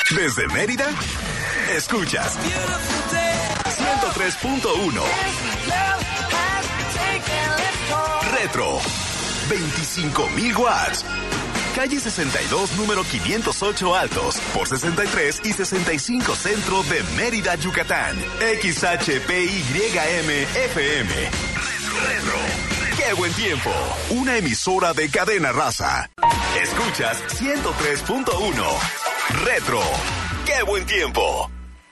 Desde Mérida, escuchas 103.1 Retro, 25,000 watts. Calle 62, número 508 Altos, por 63 y 65 Centro de Mérida, Yucatán. XHPYM FM. Retro. ¡Qué buen tiempo! Una emisora de Cadena Raza. Escuchas 103.1 Retro. ¡Qué buen tiempo!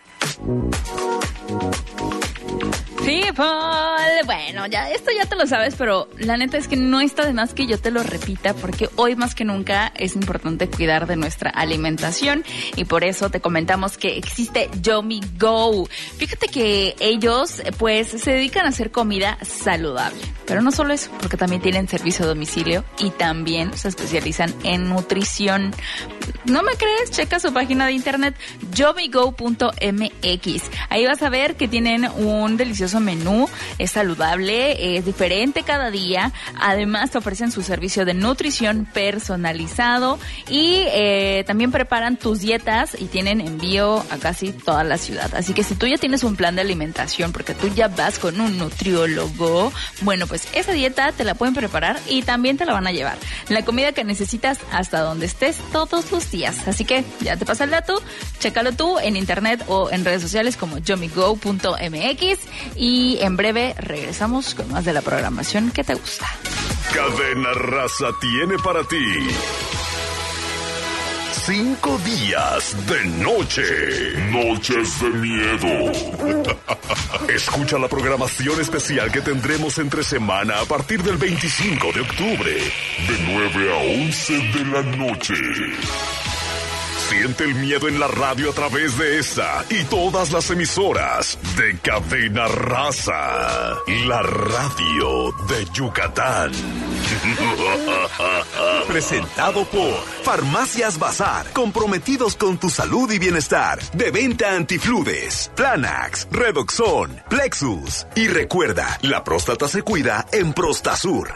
People, bueno, esto ya te lo sabes, pero la neta es que no está de más que yo te lo repita, porque hoy más que nunca es importante cuidar de nuestra alimentación y por eso te comentamos que existe Yomi Go. Fíjate que ellos pues se dedican a hacer comida saludable, pero no solo eso, porque también tienen servicio a domicilio y también se especializan en nutrición. ¿No me crees? Checa su página de internet yomigo.mx. Ahí vas a ver que tienen un delicioso menú, es saludable, es diferente cada día. Además te ofrecen su servicio de nutrición personalizado y también preparan tus dietas y tienen envío a casi toda la ciudad. Así que si tú ya tienes un plan de alimentación porque tú ya vas con un nutriólogo, bueno, pues esa dieta te la pueden preparar y también te la van a llevar. La comida que necesitas hasta donde estés todos los días. Así que ya te pasa el dato, chécalo tú en internet o en redes sociales como yomigo.mx. Y en breve regresamos con más de la programación que te gusta. Cadena Raza tiene para ti 5 días de noche. Noches de miedo. Escucha la programación especial que tendremos entre semana a partir del 25 de octubre, de 9 a 11 de la noche. Siente el miedo en la radio a través de esta y todas las emisoras de Cadena Raza, la radio de Yucatán. Presentado por Farmacias Bazar, comprometidos con tu salud y bienestar. De venta Antifludes, Planax, Redoxon, Plexus. Y recuerda, la próstata se cuida en Prostasur.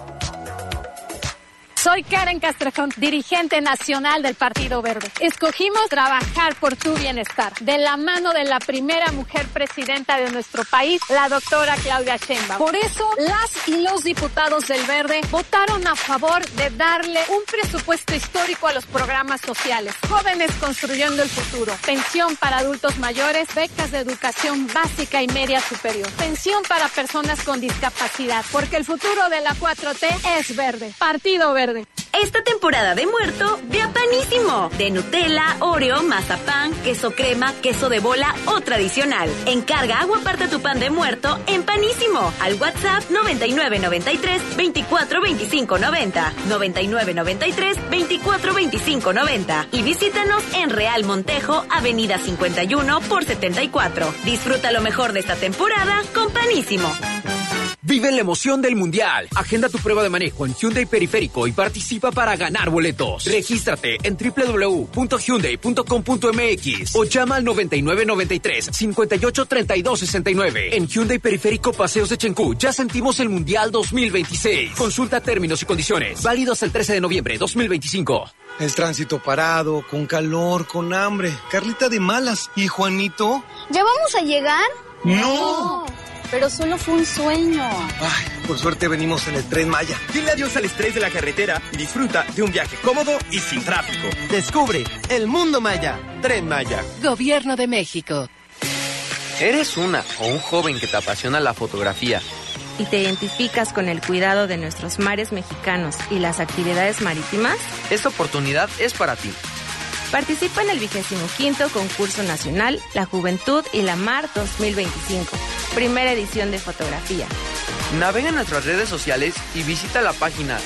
Soy Karen Castrejón, dirigente nacional del Partido Verde. Escogimos trabajar por tu bienestar, de la mano de la primera mujer presidenta de nuestro país, la doctora Claudia Sheinbaum. Por eso, las y los diputados del Verde votaron a favor de darle un presupuesto histórico a los programas sociales. Jóvenes construyendo el futuro, pensión para adultos mayores, becas de educación básica y media superior, pensión para personas con discapacidad, porque el futuro de la 4T es verde. Partido Verde. Esta temporada de muerto, ve a Panísimo. De Nutella, Oreo, mazapán, queso crema, queso de bola o tradicional. Encarga agua aparta tu pan de muerto en Panísimo. Al WhatsApp 9993 24 25 90. 9993 24 25 90. Y visítanos en Real Montejo, Avenida 51 por 74. Disfruta lo mejor de esta temporada con Panísimo. Vive la emoción del Mundial. Agenda tu prueba de manejo en Hyundai Periférico y participa para ganar boletos. Regístrate en www.hyundai.com.mx o llama al 9993 58 32 69. En Hyundai Periférico Paseos de Chencú ya sentimos el Mundial 2026. Consulta términos y condiciones. Válidos el 13 de noviembre 2025. El tránsito parado, con calor, con hambre. Carlita de malas. ¿Y Juanito? ¿Ya vamos a llegar? ¡No! Pero solo fue un sueño. Ay, por suerte venimos en el Tren Maya. Dile adiós al estrés de la carretera y disfruta de un viaje cómodo y sin tráfico. Descubre el mundo Maya. Tren Maya. Gobierno de México. ¿Eres una o un joven que te apasiona la fotografía y te identificas con el cuidado de nuestros mares mexicanos y las actividades marítimas? Esta oportunidad es para ti. Participa en el 25º Concurso Nacional La Juventud y la Mar 2025, primera edición de fotografía. Navega en nuestras redes sociales y visita la página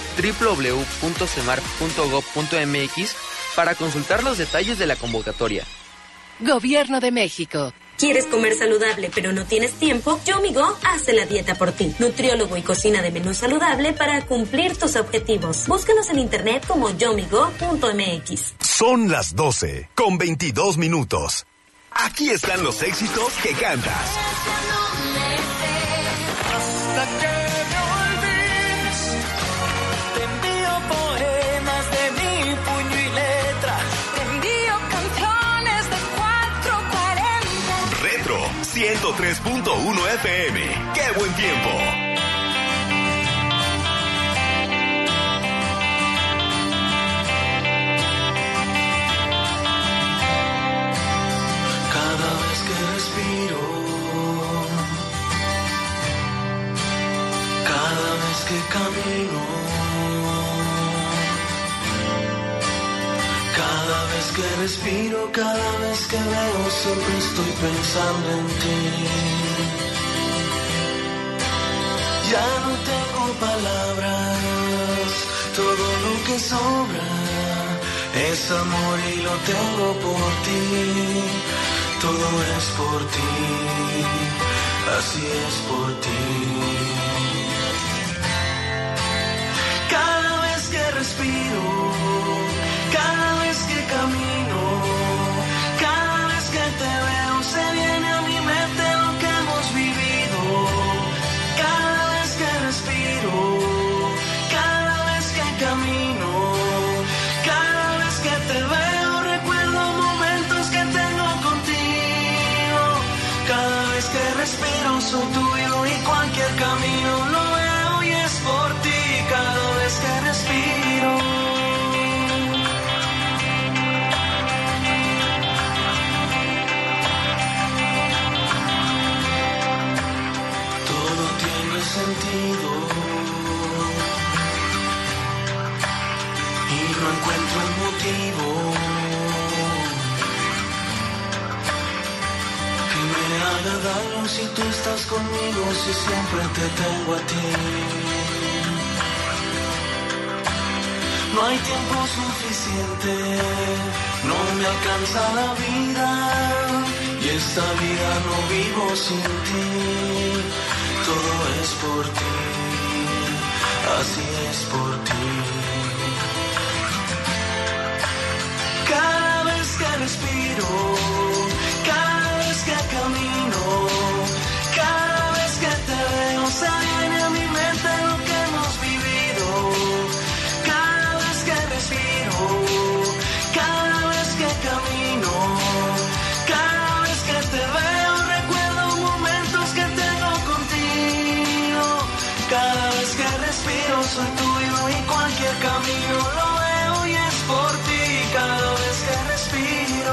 www.semar.gov.mx para consultar los detalles de la convocatoria. Gobierno de México. ¿Quieres comer saludable pero no tienes tiempo? Yomigo hace la dieta por ti. Nutriólogo y cocina de menú saludable para cumplir tus objetivos. Búscanos en internet como yomigo.mx. Son las 12 con 22 minutos. Aquí están los éxitos que cantas. Hasta que me olvides, te envío poemas de mi puño y letra. Te envío canciones 103.1 FM. ¡Qué buen tiempo! Cada vez que respiro, cada vez que camino, cada vez que respiro, cada vez que veo, siempre estoy pensando en ti. Ya no tengo palabras, todo lo que sobra es amor y lo tengo por ti. Todo es por ti, así es por ti. Cada vez que respiro, cada vez que camino, cada vez que te veo, se viene a mi mente lo que hemos vivido. Cada vez que respiro, cada vez que camino, cada vez que te veo, recuerdo momentos que tengo contigo. Cada vez que respiro soy tuyo y cualquier camino lo veo y es por ti. Cada vez que respiro. Todo tiene sentido y no encuentro el motivo que me haga daño si tú estás conmigo, si siempre te tengo a ti. No hay tiempo suficiente, no me alcanza la vida y esta vida no vivo sin ti. Todo es por ti, así es por ti. Cada vez que respiro, cada vez que camino, cada vez que te veo, se viene a mi mente lo que hemos vivido. Cada vez que respiro, cada vez que camino, cada vez que te veo, recuerdo momentos que tengo contigo. Cada vez que respiro soy tuyo y cualquier camino lo veo y es por ti. Cada vez que respiro.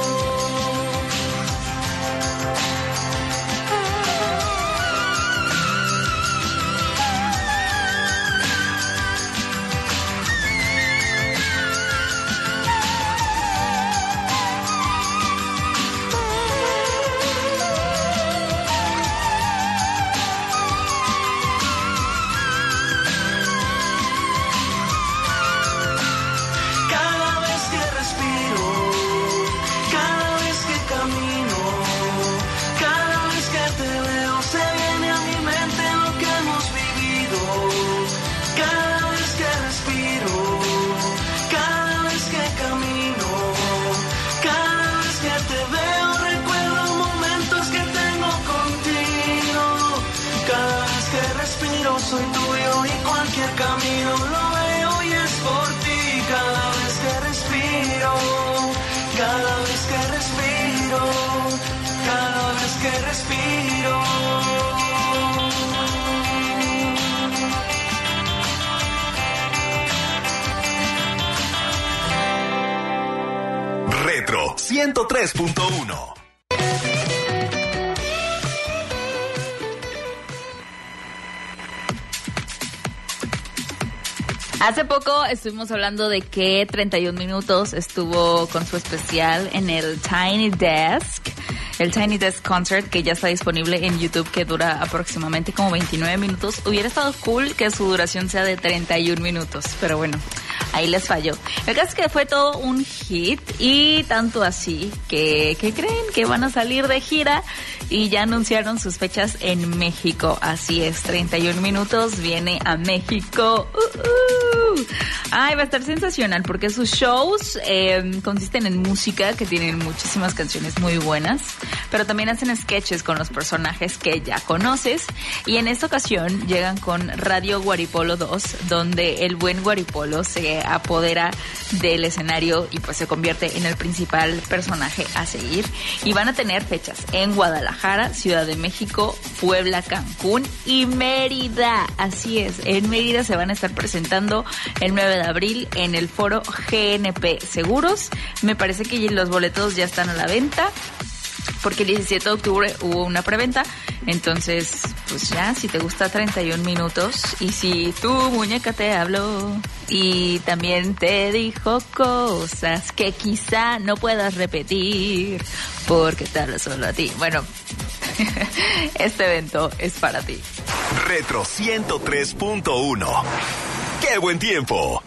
Soy tuyo y cualquier camino lo veo y es por ti. Cada vez que respiro, cada vez que respiro, cada vez que respiro. Retro 103.1. Hace poco estuvimos hablando de que 31 Minutos estuvo con su especial en el Tiny Desk Concert, que ya está disponible en YouTube, que dura aproximadamente como 29 minutos. Hubiera estado cool que su duración sea de 31 minutos, pero bueno, ahí les falló. El caso es que fue todo un hit y tanto así que creen que van a salir de gira y ya anunciaron sus fechas en México. Así es, 31 Minutos viene a México. Ay, va a estar sensacional porque sus shows consisten en música, que tienen muchísimas canciones muy buenas, pero también hacen sketches con los personajes que ya conoces, y en esta ocasión llegan con Radio Guaripolo 2, donde el buen Guaripolo se se apodera del escenario y pues se convierte en el principal personaje a seguir. Y van a tener fechas en Guadalajara, Ciudad de México, Puebla, Cancún y Mérida. Así es, en Mérida se van a estar presentando el 9 de abril en el foro GNP Seguros. Me parece que los boletos ya están a la venta, porque el 17 de octubre hubo una preventa. Entonces, pues ya, si te gusta 31 minutos y si tu muñeca te habló y también te dijo cosas que quizá no puedas repetir porque te habla solo a ti. Bueno, este evento es para ti. Retro 103.1. ¡Qué buen tiempo!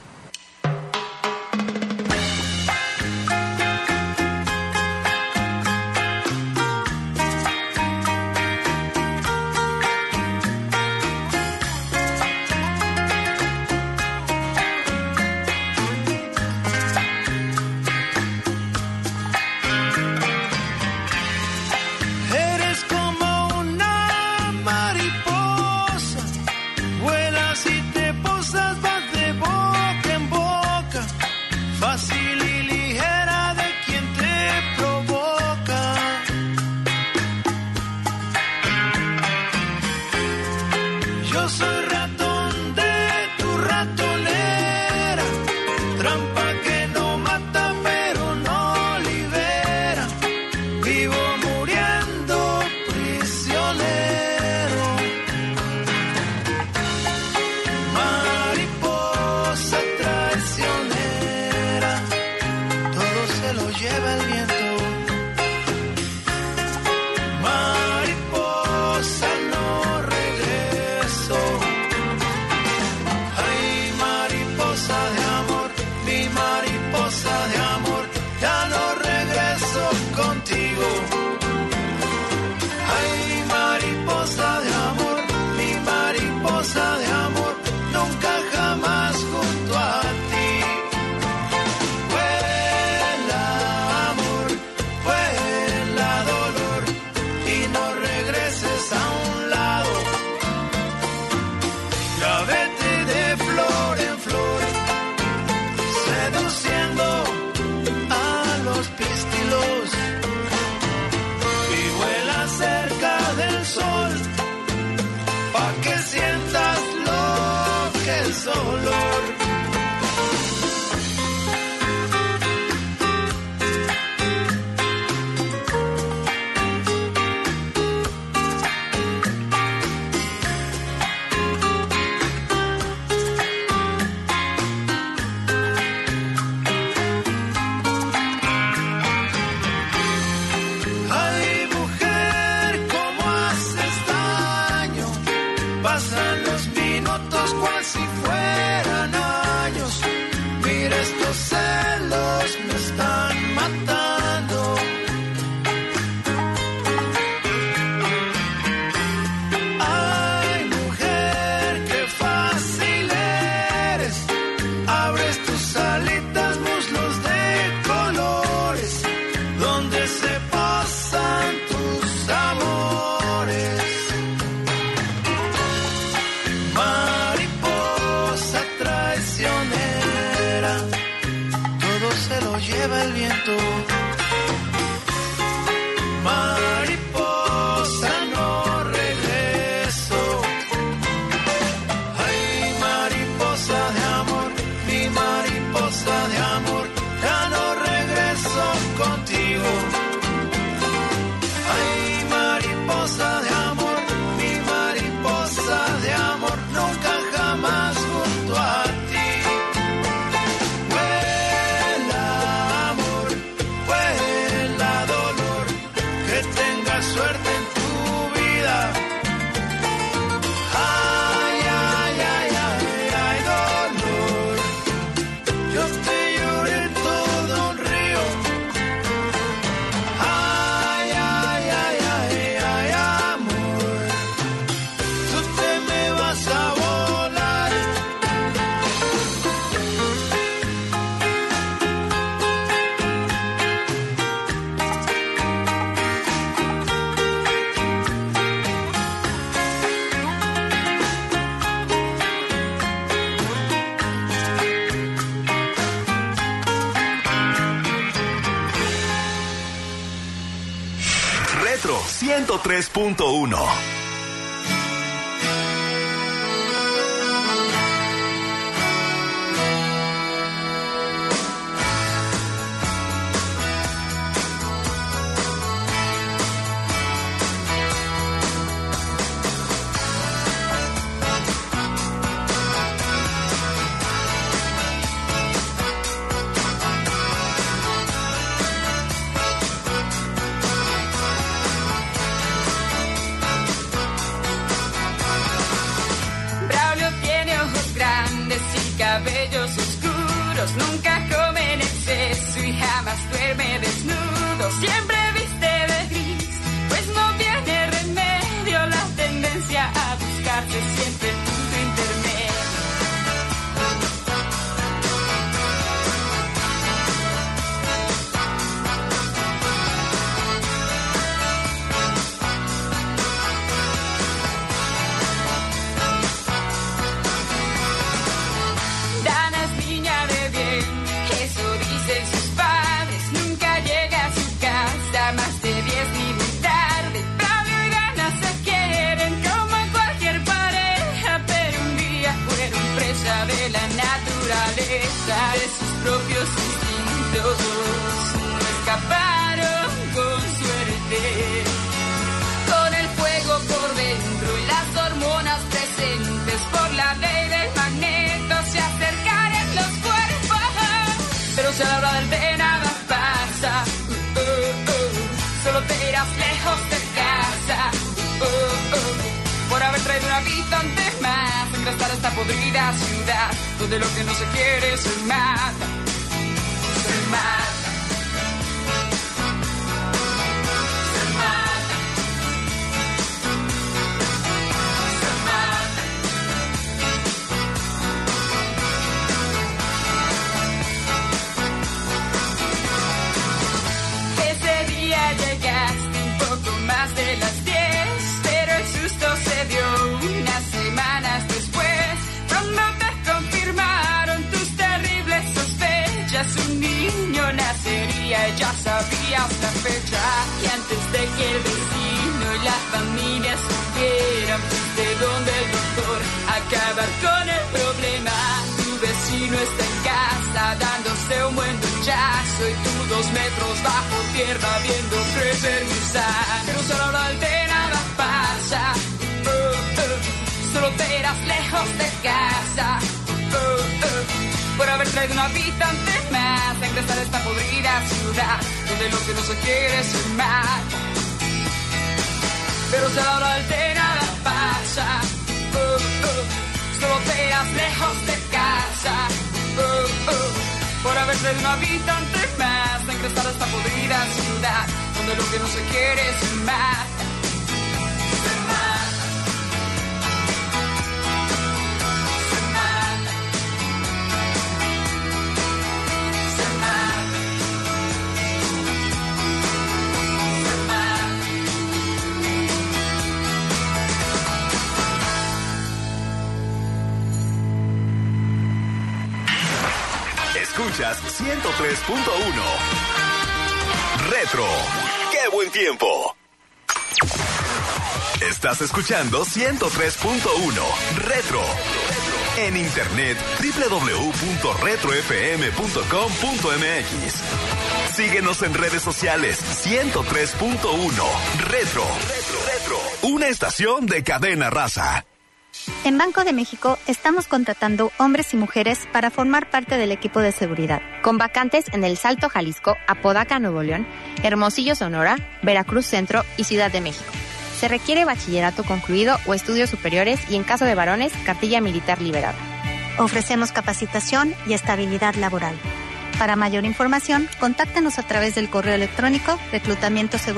Retro 103.1. Cabellos oscuros, nunca come en exceso y jamás duerme desnudo. Siempre viste de gris, pues no tiene remedio. La tendencia a buscarte siempre el punto intermedio. De la naturaleza, de sus propios instintos, no escaparon con suerte. Con el fuego por dentro y las hormonas presentes, por la ley del magneto se acercan en los cuerpos. Pero si a la hora del té nada pasa, solo te irás lejos de casa. Por haber traído un habitante más, engrestar esta podrida ciudad, donde lo que no se quiere se mata, se mata, se mata, se mata. Ese día llegaste un poco más de las 10. Se dio unas semanas después, cuando te confirmaron tus terribles sospechas. Un niño nacería y ya sabías la fecha. Y antes de que el vecino y la familia supieran, fuiste donde el doctor a acabar con el problema. Tu vecino está en casa dándose un buen duchazo y tú 2 metros bajo tierra viendo crecer gusano. Pero solo no altera nada pasa. Solo te irás lejos de casa. Por haber traído un habitante más a ingresar a esta podrida ciudad, donde lo que no se quiere se mata. Pero si a la hora del té nada pasa, solo te irás lejos de casa. Por haber traído un habitante más a ingresar a esta podrida ciudad, donde lo que no se quiere se mata. Escuchas 103.1 Retro. ¡Qué buen tiempo! Estás escuchando 103.1 Retro. En internet www.retrofm.com.mx. Síguenos en redes sociales 103.1 Retro. Una estación de Cadena Raza. En Banco de México estamos contratando hombres y mujeres para formar parte del equipo de seguridad. Con vacantes en El Salto, Jalisco, Apodaca, Nuevo León, Hermosillo, Sonora, Veracruz Centro y Ciudad de México. Se requiere bachillerato concluido o estudios superiores y en caso de varones, cartilla militar liberada. Ofrecemos capacitación y estabilidad laboral. Para mayor información, contáctanos a través del correo electrónico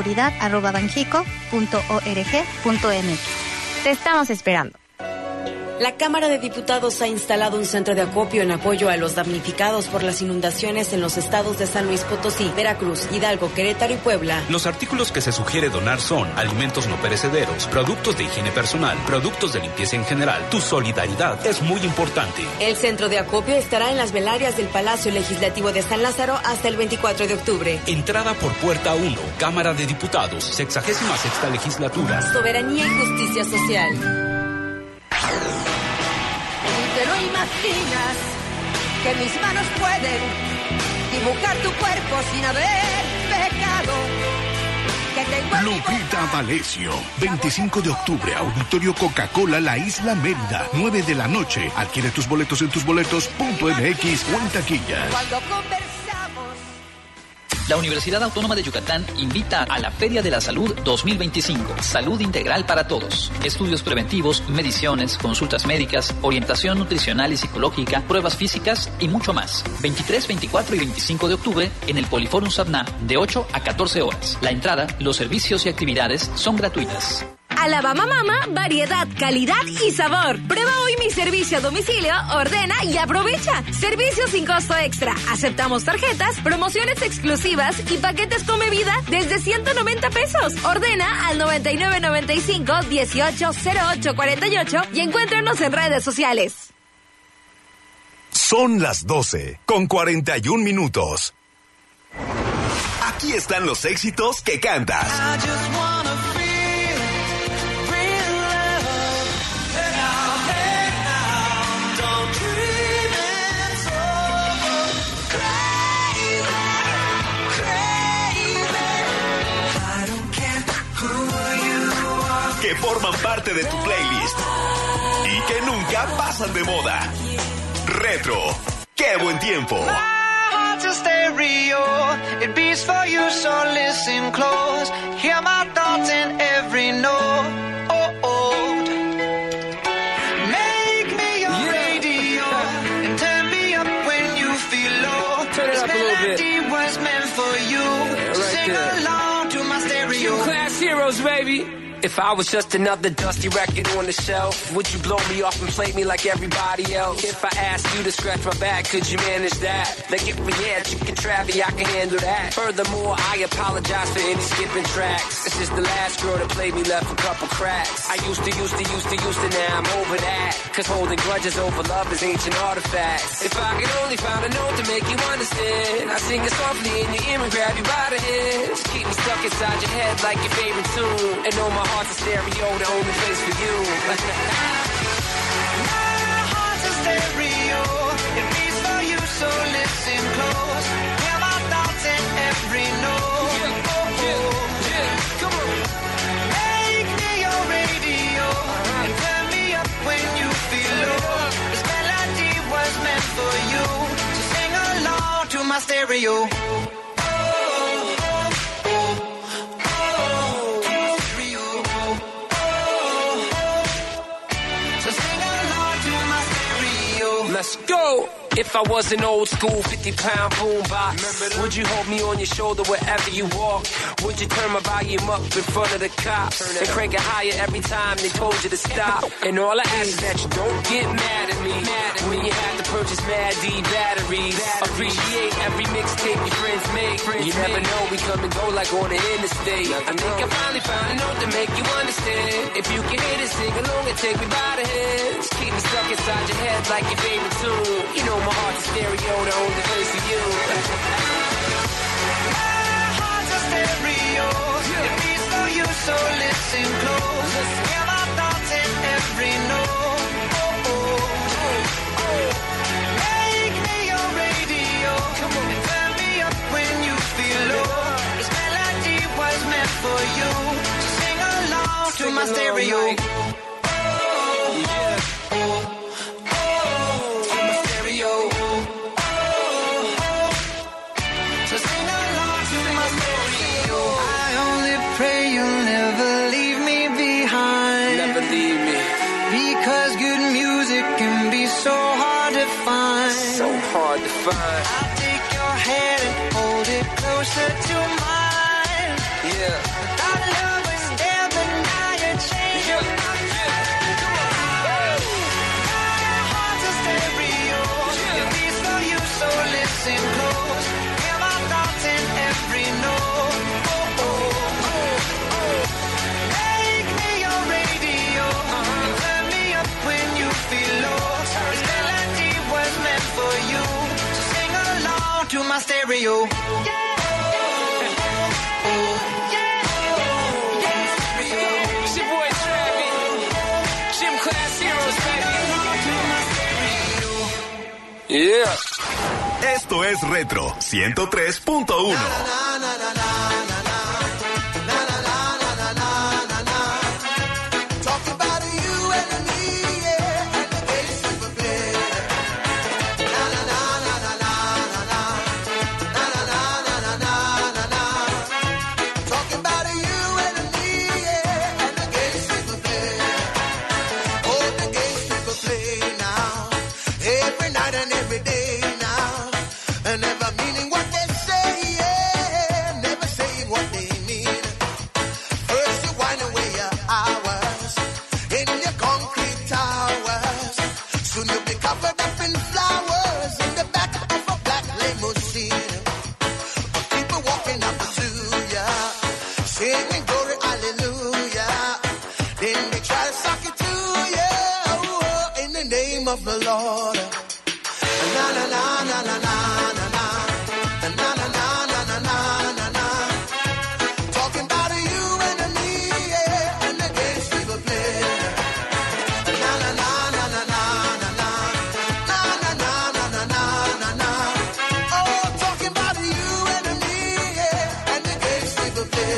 reclutamientoseguridad@banjico.org.mx. Te estamos esperando. La Cámara de Diputados ha instalado un centro de acopio en apoyo a los damnificados por las inundaciones en los estados de San Luis Potosí, Veracruz, Hidalgo, Querétaro y Puebla. Los artículos que se sugiere donar son alimentos no perecederos, productos de higiene personal, productos de limpieza en general. Tu solidaridad es muy importante. El centro de acopio estará en las velarias del Palacio Legislativo de San Lázaro hasta el 24 de octubre. Entrada por puerta 1, Cámara de Diputados, 66ª Legislatura. Soberanía y justicia social. Te lo imaginas que mis manos pueden dibujar tu cuerpo sin haber pecado. Lupita D'Alessio, 25 de octubre, Auditorio Coca-Cola, La Isla Mérida, 9 de la noche. Adquiere tus boletos en tusboletos.mx o en taquilla. Cuando conversamos. La Universidad Autónoma de Yucatán invita a la Feria de la Salud 2025. Salud integral para todos. Estudios preventivos, mediciones, consultas médicas, orientación nutricional y psicológica, pruebas físicas y mucho más. 23, 24 y 25 de octubre en el Poliforum Sabna de 8 a 14 horas. La entrada, los servicios y actividades son gratuitas. Alabama Mama, variedad, calidad y sabor. Prueba hoy mi servicio a domicilio, ordena y aprovecha. Servicio sin costo extra. Aceptamos tarjetas, promociones exclusivas y paquetes con bebida desde 190 pesos. Ordena al 9995-180848 y encuéntranos en redes sociales. Son las 12:41. Aquí están los éxitos que cantas. Que forman parte de tu playlist y que nunca pasan de moda. Retro, qué buen tiempo. It beats for you, so listen close. Hear my thoughts in every note. Make me your radio and turn me up when you feel low. This melody was meant for you. Sing along to my stereo. Class heroes, baby. If I was just another dusty record on the shelf, would you blow me off and play me like everybody else? If I asked you to scratch my back, could you manage that? Like if we had chicken Travie, I can handle that. Furthermore, I apologize for any skipping tracks. This is the last girl that played me, left a couple cracks. I used to, now I'm over that. Cause holding grudges over love is ancient artifacts. If I could only find a note to make you understand, I sing it softly in your ear and grab you by the hands. Keep me stuck inside your head like your favorite tune. And know my heart's a stereo, the only place for you. My heart's a stereo, it beats for you, so listen close. Hear my thoughts in every note. Come on. Make me your radio and turn me up when you feel low. This melody was meant for you, so sing along to my stereo. Let's go! If I was an old school 50-pound boombox, would you hold me on your shoulder wherever you walk? Would you turn my volume up in front of the cops and crank it higher every time they told you to stop? And all I ask is that you don't get mad at me when you have to purchase Mad D batteries. Appreciate every mixtape your friends make. You never know, we come and go like on the interstate. I think I finally found a note to make you understand. If you can hit it, sing along and take me by the hands. Keep me stuck inside your head like your favorite tune. You know my heart's a stereo, the only place for you. My heart's a stereo, it beats for you, so listen close. Hear my thoughts in every note. Make me your radio, and turn me up when you feel low. This melody was meant for you, so sing along to my stereo. Hard to find. I'll take your hand and hold it closer to mine. Yeah. Our love was there, but now you changed your mind. Yeah. Esto es Retro 103.1. Of the Lord. Na na na na na na na na na na na na na na na. Talking about you and me, yeah, and the games we will play. Na na na na na na na na na na na na na na. Oh, talking about you and me, yeah, and the games we will play.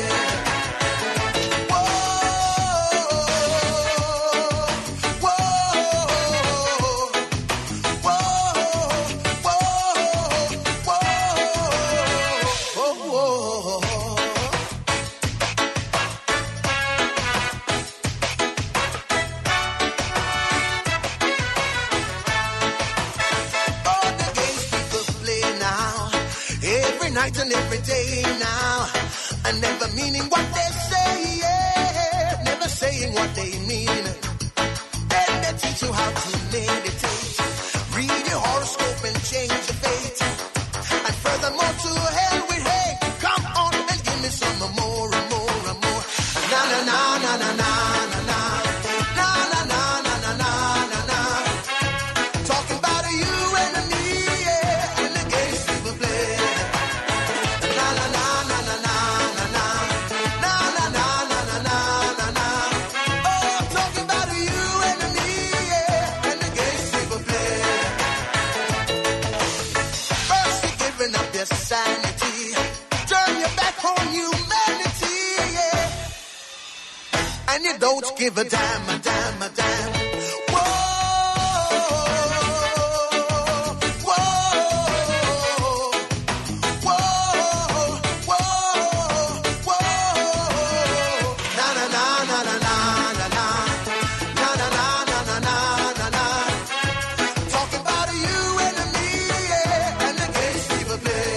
And every day now, and never meaning what they say, yeah, never saying what they mean. Then they teach you how to meditate, read your horoscope and change your fate. And furthermore, to hell with hate. Come on and give me some more and more and more. Na na na na na na na na na na na na na na. Talking about you and me, yeah, and the games people play. Sanity, turn your back on humanity, yeah. And you don't give a damn, a damn, a damn. Whoa, whoa, whoa, whoa, whoa. Na na na na na na na na na na na na na. Talking about you and me, yeah, and the games people play.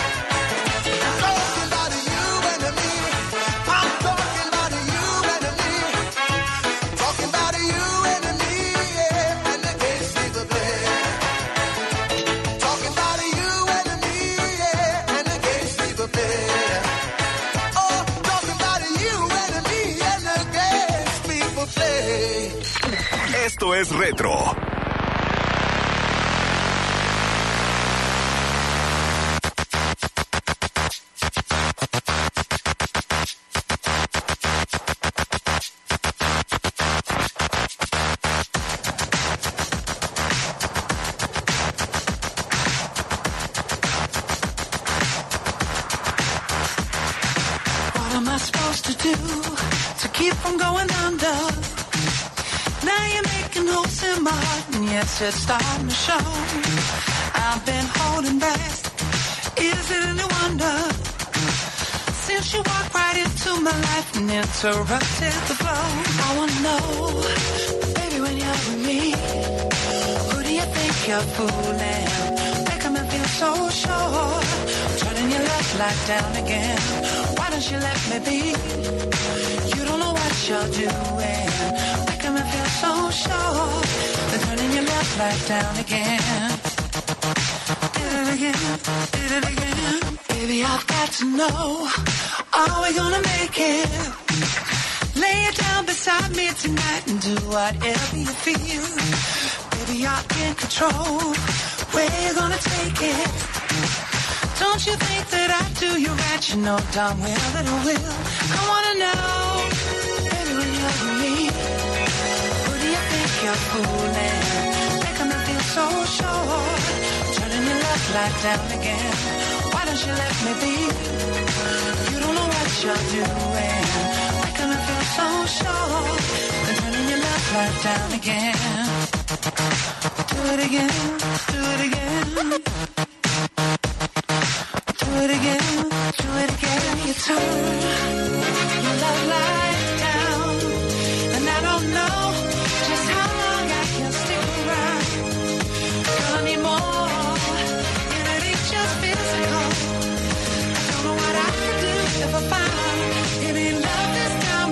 Esto es Retro. What am I supposed to do to keep from going under? Now you're making holes in my heart, and yes, it's starting to show. I've been holding back. Is it any wonder? Since you walked right into my life and interrupted the flow. I wanna know, baby, when you're with me, who do you think you're fooling? Making me feel so sure. Turning your left light down again. Why don't you let me be? You don't know what you're doing. Making me feel so sure. They're turning your left light down again. Did it again, did it again. Baby, I've got to know, are we gonna make it? Lay it down beside me tonight and do whatever you feel. Baby, you're in control. Where you gonna take it? Don't you think that I do you right? You know darn well that I will. I wanna know, baby, when you're with me, who do you think you're fooling? Making me feel so sure. love lie down again? Why don't you let me be? You don't know what you're doing. Making me feel so sure. Then turning your love light down again. Do it again, do it again. Do it again, do it again. You turn your love light down, and I don't know just how long I can stick around. Girl, I need more. It ain't just physical. I don't know what I could do if I found any love this time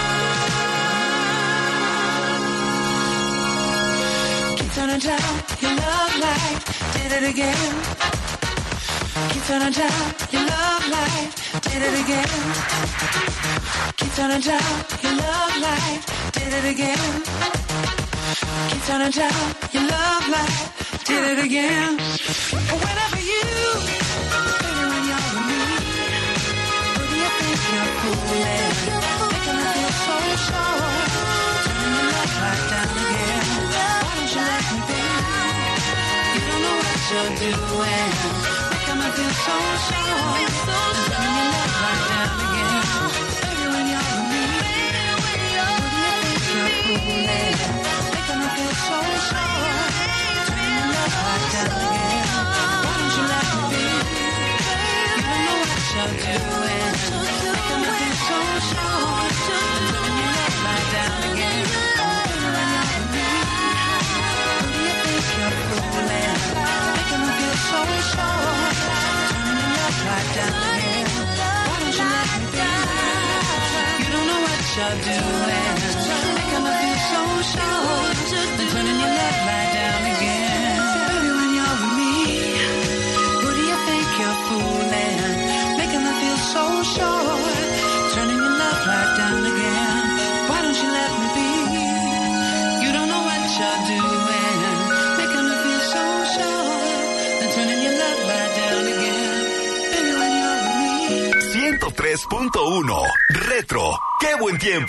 around. Keep turning down your love light, did it again. Keep turning down your love light, did it again. Keep turning down your love light, did it again. Keep turning down your love light, did it again. Whenever you, baby, when you're with me, who do you think you're fooling? Making me feel so sure. Turning your love light down again. Why don't you let me be? You don't know what you're doing. I feel so sure. Turning your love right down again. Baby, when you're with me, who do you think you're fooling? Making me feel so sure. Turning your love right down again. Why don't you let me be? You don't know what you're doing. Making me feel so sure. Turning your love right down again. Baby, when you're with me, who do you think you're fooling? Making me feel so sure. Right down again. Why don't you let me be? You don't know what you're doing. Making me feel so sure. Then turning your love right down again. Baby, when you're with me, who do you think you're fooling? Making me feel so sure. Turning your love right down again. Why don't you let me be? You don't know what you're doing. Making me feel so sure. Then turning your love right down again. 103.1 Retro. ¡Qué buen tiempo!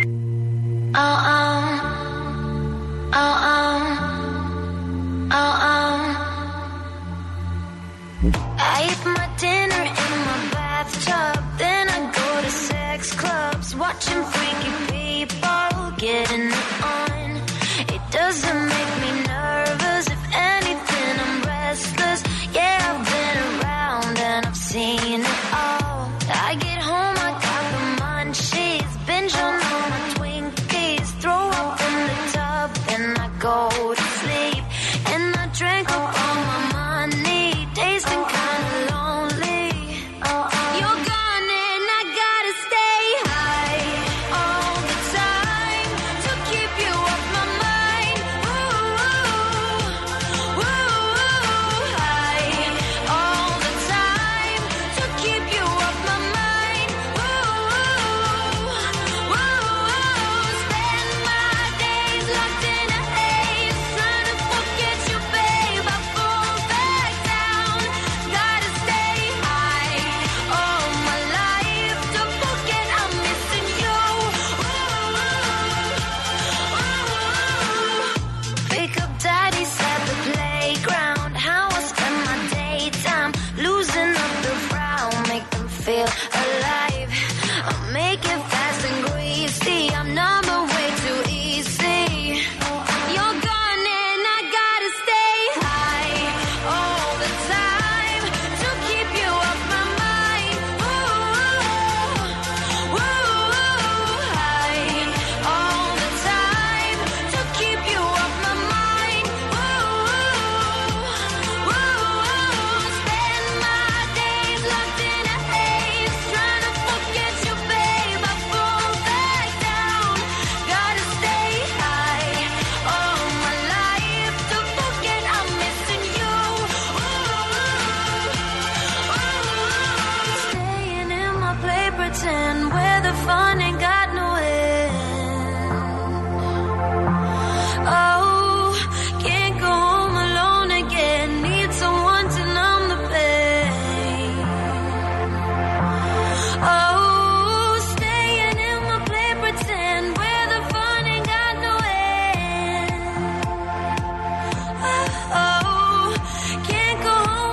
I eat my dinner in my bathtub, then I go to sex clubs, watching freaky people getting it on. It doesn't make me nervous, if anything I'm restless. Yeah, I've been around and I've seen it all. I get home, I got the munchies, binge on all my Twinkies, throw up in the tub, then I go to sleep. And I drank up all my money, tasting kinda lonely. You're gone and I gotta stay high all the time to keep you off my mind. Ooh, high all the time to keep you off my mind. Spend my days locked in a haze, trying to forget you, babe. I fall back down, gotta stay high all my life to forget I'm missing you. Pick up daddies at the playground, how I spend my daytime, losing up the frown, make them feel alive. I'll make it fast and greasy, I'm number way too easy. You're gone and I gotta stay high all the time to keep you off my mind. High all the time to keep you off my mind. Spend my days locked in a haze, trying to forget you, babe. I fall back down, gotta stay high all my life to forget I'm missing you. Staying in my play pretend where the fun ain't got no end. Oh, can't go home alone again, need someone to numb the pain. Oh, staying in my play pretend where the fun ain't got no end. Oh, can't go home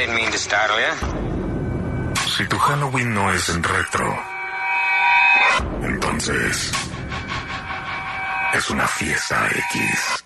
didn't mean to startle you. Si tu Halloween no es en retro, entonces es una fiesta X.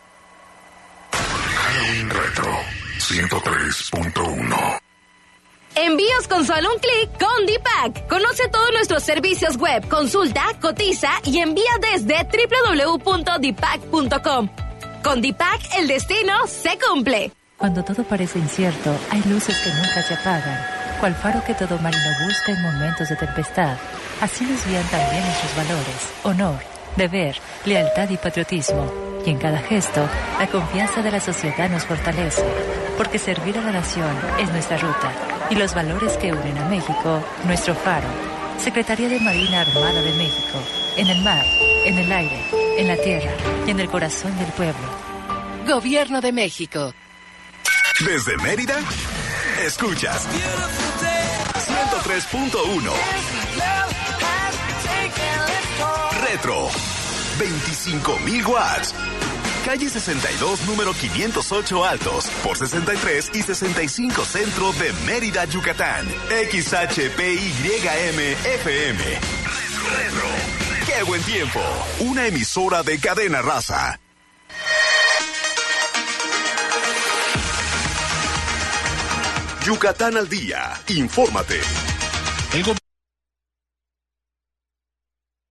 Halloween Retro 103.1. Envíos con solo un clic con Dipac. Conoce todos nuestros servicios web, consulta, cotiza y envía desde www.dipac.com. Con Dipac, el destino se cumple. Cuando todo parece incierto, hay luces que nunca se apagan, cual faro que todo marino busca en momentos de tempestad. Así nos guían también nuestros valores: honor, deber, lealtad y patriotismo. Y en cada gesto, la confianza de la sociedad nos fortalece, porque servir a la nación es nuestra ruta, y los valores que unen a México, nuestro faro. Secretaría de Marina Armada de México, en el mar, en el aire, en la tierra y en el corazón del pueblo. Gobierno de México. Desde Mérida, escuchas 103.1 Retro 25,000 watts. Calle 62, número 508 Altos, por 63 y 65 Centro de Mérida, Yucatán. XHPYM FM. Retro. ¡Qué buen tiempo! Una emisora de Cadena Raza. Yucatán al día. Infórmate.